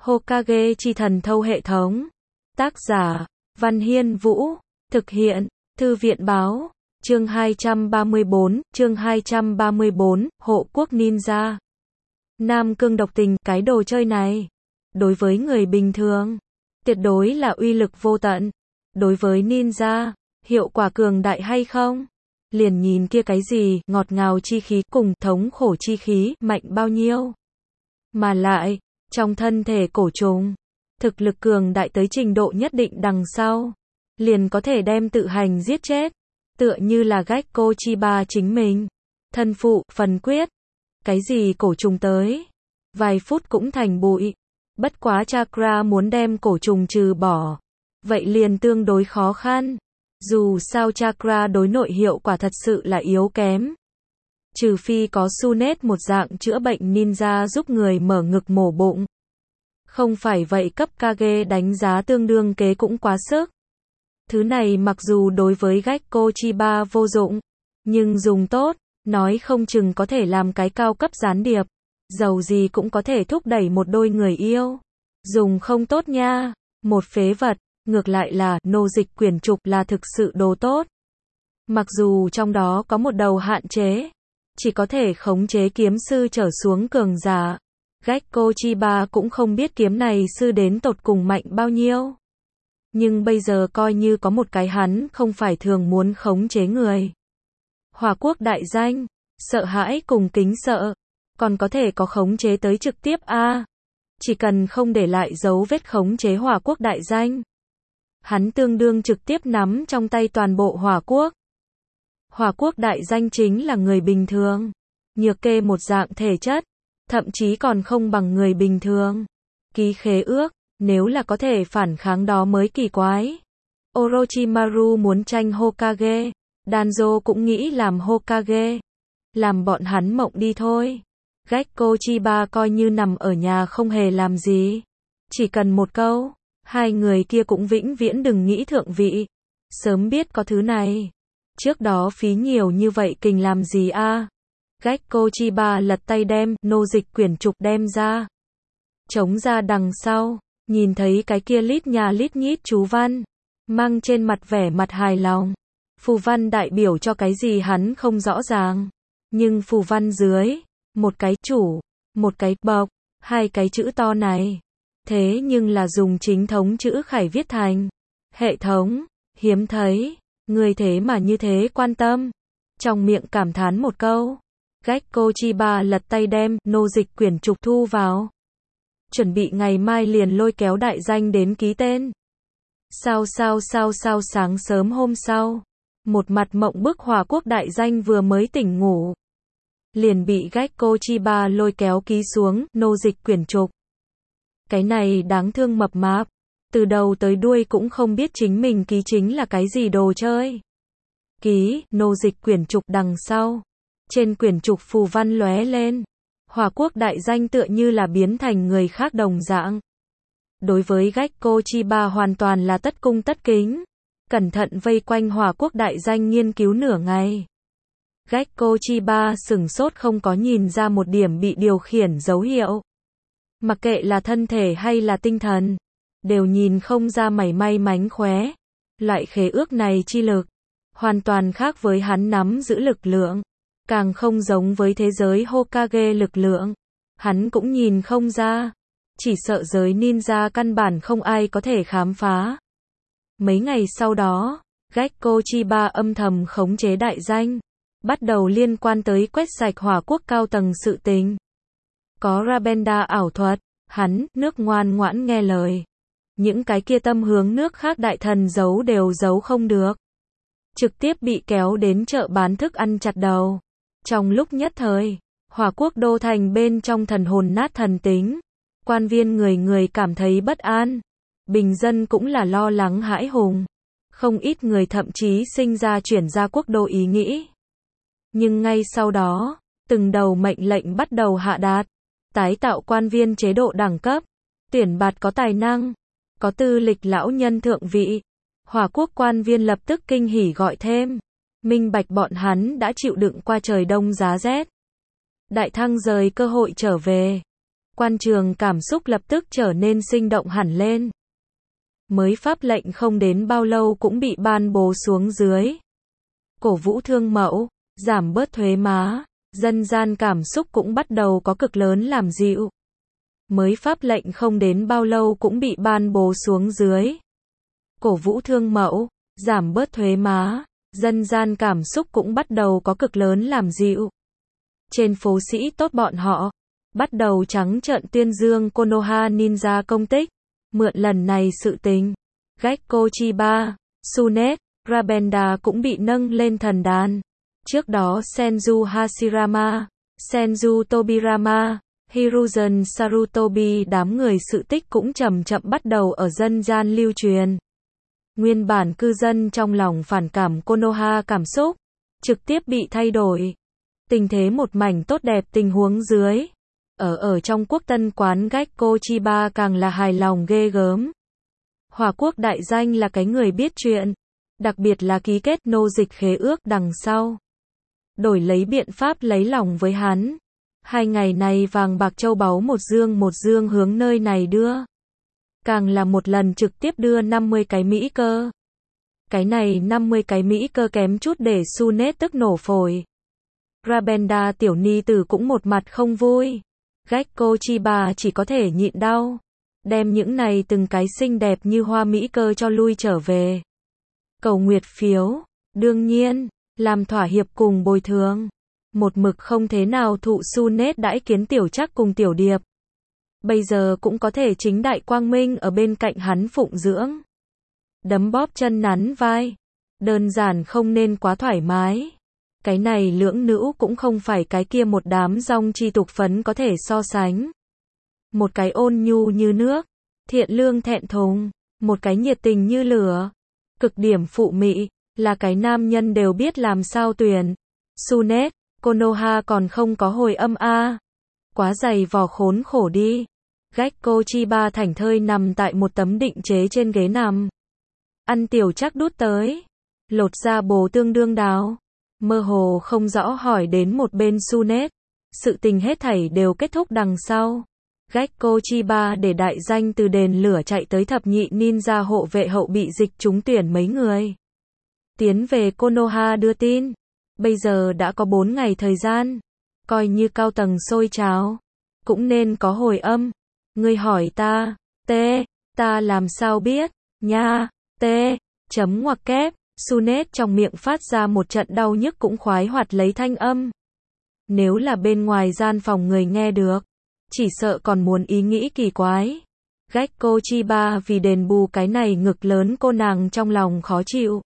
Hokage chi thần thâu hệ thống. Tác giả, Văn Hiên Vũ. Thực hiện, Thư viện Báo. Chương 234, Hộ quốc ninja. Nam Cương độc tình, cái đồ chơi này. Đối với người bình thường, tuyệt đối là uy lực vô tận. Đối với ninja, hiệu quả cường đại hay không? Liền nhìn kia cái gì, ngọt ngào chi khí cùng thống khổ chi khí, mạnh bao nhiêu. Mà lại, trong thân thể cổ trùng, thực lực cường đại tới trình độ nhất định đằng sau, liền có thể đem tự hành giết chết. Tựa như là Gekko Chiba chính mình. Thân phụ, phần quyết. Cái gì cổ trùng tới? Vài phút cũng thành bụi. Bất quá chakra muốn đem cổ trùng trừ bỏ. Vậy liền tương đối khó khăn. Dù sao chakra đối nội hiệu quả thật sự là yếu kém. Trừ phi có Sunet một dạng chữa bệnh ninja giúp người mở ngực mổ bụng. Không phải vậy cấp Kage đánh giá tương đương kế cũng quá sức. Thứ này mặc dù đối với Gekko Chiba vô dụng, nhưng dùng tốt, nói không chừng có thể làm cái cao cấp gián điệp. Dầu gì cũng có thể thúc đẩy một đôi người yêu. Dùng không tốt nha, một phế vật, ngược lại là nô dịch quyển trục là thực sự đồ tốt. Mặc dù trong đó có một đầu hạn chế, chỉ có thể khống chế kiếm sư trở xuống cường giả. Gekko Chiba cũng không biết kiếm này sư đến tột cùng mạnh bao nhiêu. Nhưng bây giờ coi như có một cái hắn không phải thường muốn khống chế người. Hỏa quốc đại danh, sợ hãi cùng kính sợ, còn có thể có khống chế tới trực tiếp a. Chỉ cần không để lại dấu vết khống chế hỏa quốc đại danh. Hắn tương đương trực tiếp nắm trong tay toàn bộ hỏa quốc. Hỏa quốc đại danh chính là người bình thường. Nhược kê một dạng thể chất, thậm chí còn không bằng người bình thường. Ký khế ước, nếu là có thể phản kháng đó mới kỳ quái. Orochimaru muốn tranh Hokage, Danzo cũng nghĩ làm Hokage. Làm bọn hắn mộng đi thôi. Gekko Chiba coi như nằm ở nhà không hề làm gì. Chỉ cần một câu, hai người kia cũng vĩnh viễn đừng nghĩ thượng vị. Sớm biết có thứ này. Trước đó phí nhiều như vậy kình làm gì a? Gekko Chiba lật tay đem nô dịch quyển trục đem ra. Chống ra đằng sau, nhìn thấy cái kia lít nhà lít nhít chú văn, mang trên mặt vẻ mặt hài lòng. Phù văn đại biểu cho cái gì hắn không rõ ràng. Nhưng phù văn dưới, một cái chủ, một cái bọc, hai cái chữ to này. Thế nhưng là dùng chính thống chữ khải viết thành. Hệ thống, hiếm thấy, người thế mà như thế quan tâm. Trong miệng cảm thán một câu. Gekko Chiba lật tay đem nô dịch quyển trục thu vào. Chuẩn bị ngày mai liền lôi kéo đại danh đến ký tên. Sao sáng sớm hôm sau. Một mặt mộng bức hỏa quốc đại danh vừa mới tỉnh ngủ. Liền bị Gekko Chiba lôi kéo ký xuống nô dịch quyển trục. Cái này đáng thương mập mạp. Từ đầu tới đuôi cũng không biết chính mình ký chính là cái gì đồ chơi. Ký, nô dịch quyển trục đằng sau. Trên quyển trục phù văn lóe lên. Hỏa quốc đại danh tựa như là biến thành người khác đồng dạng. Đối với Gekko Chiba hoàn toàn là tất cung tất kính. Cẩn thận vây quanh hỏa quốc đại danh nghiên cứu nửa ngày. Gekko Chiba sửng sốt không có nhìn ra một điểm bị điều khiển dấu hiệu. Mặc kệ là thân thể hay là tinh thần, đều nhìn không ra mảy may mánh khóe. Loại khế ước này chi lực, hoàn toàn khác với hắn nắm giữ lực lượng. Càng không giống với thế giới Hokage lực lượng. Hắn cũng nhìn không ra. Chỉ sợ giới ninja căn bản không ai có thể khám phá. Mấy ngày sau đó, Gekko Chiba âm thầm khống chế đại danh. Bắt đầu liên quan tới quét sạch hỏa quốc cao tầng sự tình. Có Rabenda ảo thuật, hắn, nước ngoan ngoãn nghe lời. Những cái kia tâm hướng nước khác đại thần giấu đều giấu không được. Trực tiếp bị kéo đến chợ bán thức ăn chặt đầu. Trong lúc nhất thời, hỏa quốc đô thành bên trong thần hồn nát thần tính. Quan viên người người cảm thấy bất an. Bình dân cũng là lo lắng hãi hùng. Không ít người thậm chí sinh ra chuyển ra quốc đô ý nghĩ. Nhưng ngay sau đó, từng đầu mệnh lệnh bắt đầu hạ đạt. Tái tạo quan viên chế độ đẳng cấp. Tuyển bạt có tài năng. Có tư lịch lão nhân thượng vị. Hỏa quốc quan viên lập tức kinh hỉ gọi thêm. Minh bạch bọn hắn đã chịu đựng qua trời đông giá rét. Đại thăng rời cơ hội trở về. Quan trường cảm xúc lập tức trở nên sinh động hẳn lên. Mới pháp lệnh không đến bao lâu cũng bị ban bố xuống dưới. Cổ vũ thương mẫu, giảm bớt thuế má, dân gian cảm xúc cũng bắt đầu có cực lớn làm dịu. Mới pháp lệnh không đến bao lâu cũng bị ban bố xuống dưới. Cổ vũ thương mẫu, giảm bớt thuế má, dân gian cảm xúc cũng bắt đầu có cực lớn làm dịu. Trên phố sĩ tốt bọn họ bắt đầu trắng trợn tuyên dương Konoha Ninja công tích. Mượn lần này sự tình, Gekko Chiba, Tsunade, Rabenda cũng bị nâng lên thần đàn. Trước đó Senju Hashirama, Senju Tobirama, Hiruzen Sarutobi đám người sự tích cũng chậm chậm bắt đầu ở dân gian lưu truyền. Nguyên bản cư dân trong lòng phản cảm Konoha cảm xúc, trực tiếp bị thay đổi. Tình thế một mảnh tốt đẹp tình huống dưới. Ở trong quốc tân quán Gekko Chiba càng là hài lòng ghê gớm. Hỏa quốc đại danh là cái người biết chuyện. Đặc biệt là ký kết nô dịch khế ước đằng sau. Đổi lấy biện pháp lấy lòng với hắn. 2 ngày này vàng bạc châu báu một dương hướng nơi này đưa. Càng là một lần trực tiếp đưa 50 cái Mỹ cơ. Cái này 50 cái Mỹ cơ kém chút để Tsunade tức nổ phổi. Rabenda tiểu ni tử cũng một mặt không vui. Gekko Chiba chỉ có thể nhịn đau. Đem những này từng cái xinh đẹp như hoa Mỹ cơ cho lui trở về. Cầu nguyệt phiếu, đương nhiên, làm thỏa hiệp cùng bồi thường. Một mực không thế nào thụ Tsunade đãi kiến tiểu chắc cùng tiểu điệp. Bây giờ cũng có thể chính đại quang minh ở bên cạnh hắn phụng dưỡng. Đấm bóp chân nắn vai. Đơn giản không nên quá thoải mái. Cái này lưỡng nữ cũng không phải cái kia một đám dong chi tục phấn có thể so sánh. Một cái ôn nhu như nước, thiện lương thẹn thùng, một cái nhiệt tình như lửa, cực điểm phụ mị, là cái nam nhân đều biết làm sao tuyển. Tsunade, Konoha còn không có hồi âm a. Quá dày vò khốn khổ đi. Gekko Chiba thảnh thơi nằm tại một tấm định chế trên ghế nằm. Ăn tiểu chắc đút tới. Lột ra bồ tương đương đáo. Mơ hồ không rõ hỏi đến một bên Tsunade. Sự tình hết thảy đều kết thúc đằng sau. Gekko Chiba để đại danh từ đền lửa chạy tới thập nhị ninja hộ vệ hậu bị dịch trúng tuyển mấy người. Tiến về Konoha đưa tin. Bây giờ đã có 4 ngày thời gian. Coi như cao tầng sôi trào. Cũng nên có hồi âm. Ngươi hỏi ta. Ta làm sao biết. Nha. Chấm ngoặc kép. Tsunade trong miệng phát ra một trận đau nhức cũng khoái hoạt lấy thanh âm. Nếu là bên ngoài gian phòng người nghe được, chỉ sợ còn muốn ý nghĩ kỳ quái. Gekko Chiba vì đền bù cái này ngực lớn cô nàng trong lòng khó chịu.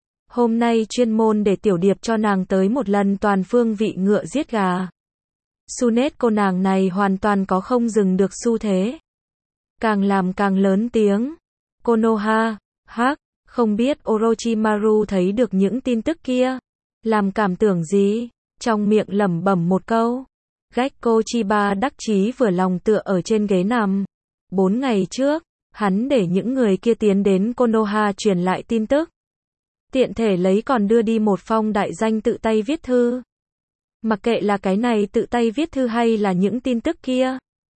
Hôm nay chuyên môn để tiểu điệp cho nàng tới một lần toàn phương vị ngựa giết gà. Tsunade cô nàng này hoàn toàn có không dừng được xu thế. Càng làm càng lớn tiếng. Konoha, không biết Orochimaru thấy được những tin tức kia. Làm cảm tưởng gì? Trong miệng lẩm bẩm một câu. Gekko Chiba đắc chí vừa lòng tựa ở trên ghế nằm. 4 ngày trước, hắn để những người kia tiến đến Konoha truyền lại tin tức. Tiện thể lấy còn đưa đi một phong đại danh tự tay viết thư. Mặc kệ là cái này tự tay viết thư hay là những tin tức kia.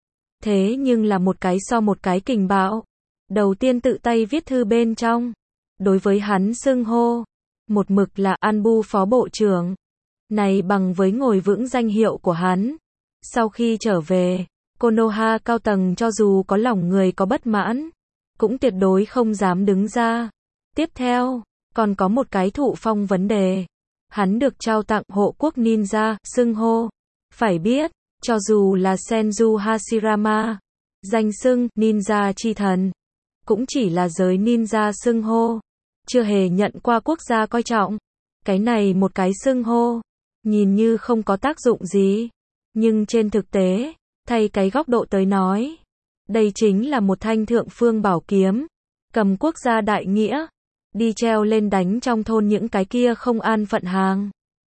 Thế nhưng là một cái so một cái kình bạo. Đầu tiên tự tay viết thư bên trong. Đối với hắn xưng hô. Một mực là Anbu phó bộ trưởng. Này bằng với ngồi vững danh hiệu của hắn. Sau khi trở về, Konoha cao tầng cho dù có lòng người có bất mãn, cũng tuyệt đối không dám đứng ra. Tiếp theo, còn có một cái thụ phong vấn đề. Hắn được trao tặng hộ quốc ninja, xưng hô. Phải biết, cho dù là Senju Hashirama, danh xưng ninja chi thần, cũng chỉ là giới ninja xưng hô, chưa hề nhận qua quốc gia coi trọng. Cái này một cái xưng hô, nhìn như không có tác dụng gì, nhưng trên thực tế, thay cái góc độ tới nói, đây chính là một thanh thượng phương bảo kiếm, cầm quốc gia đại nghĩa, đi treo lên đánh trong thôn những cái kia không an phận hàng.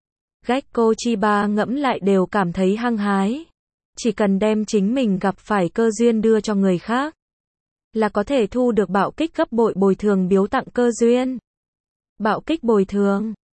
Gekko Chiba ngẫm lại đều cảm thấy hăng hái. Chỉ cần đem chính mình gặp phải cơ duyên đưa cho người khác, là có thể thu được bạo kích gấp bội bồi thường biếu tặng cơ duyên. Bạo kích bồi thường,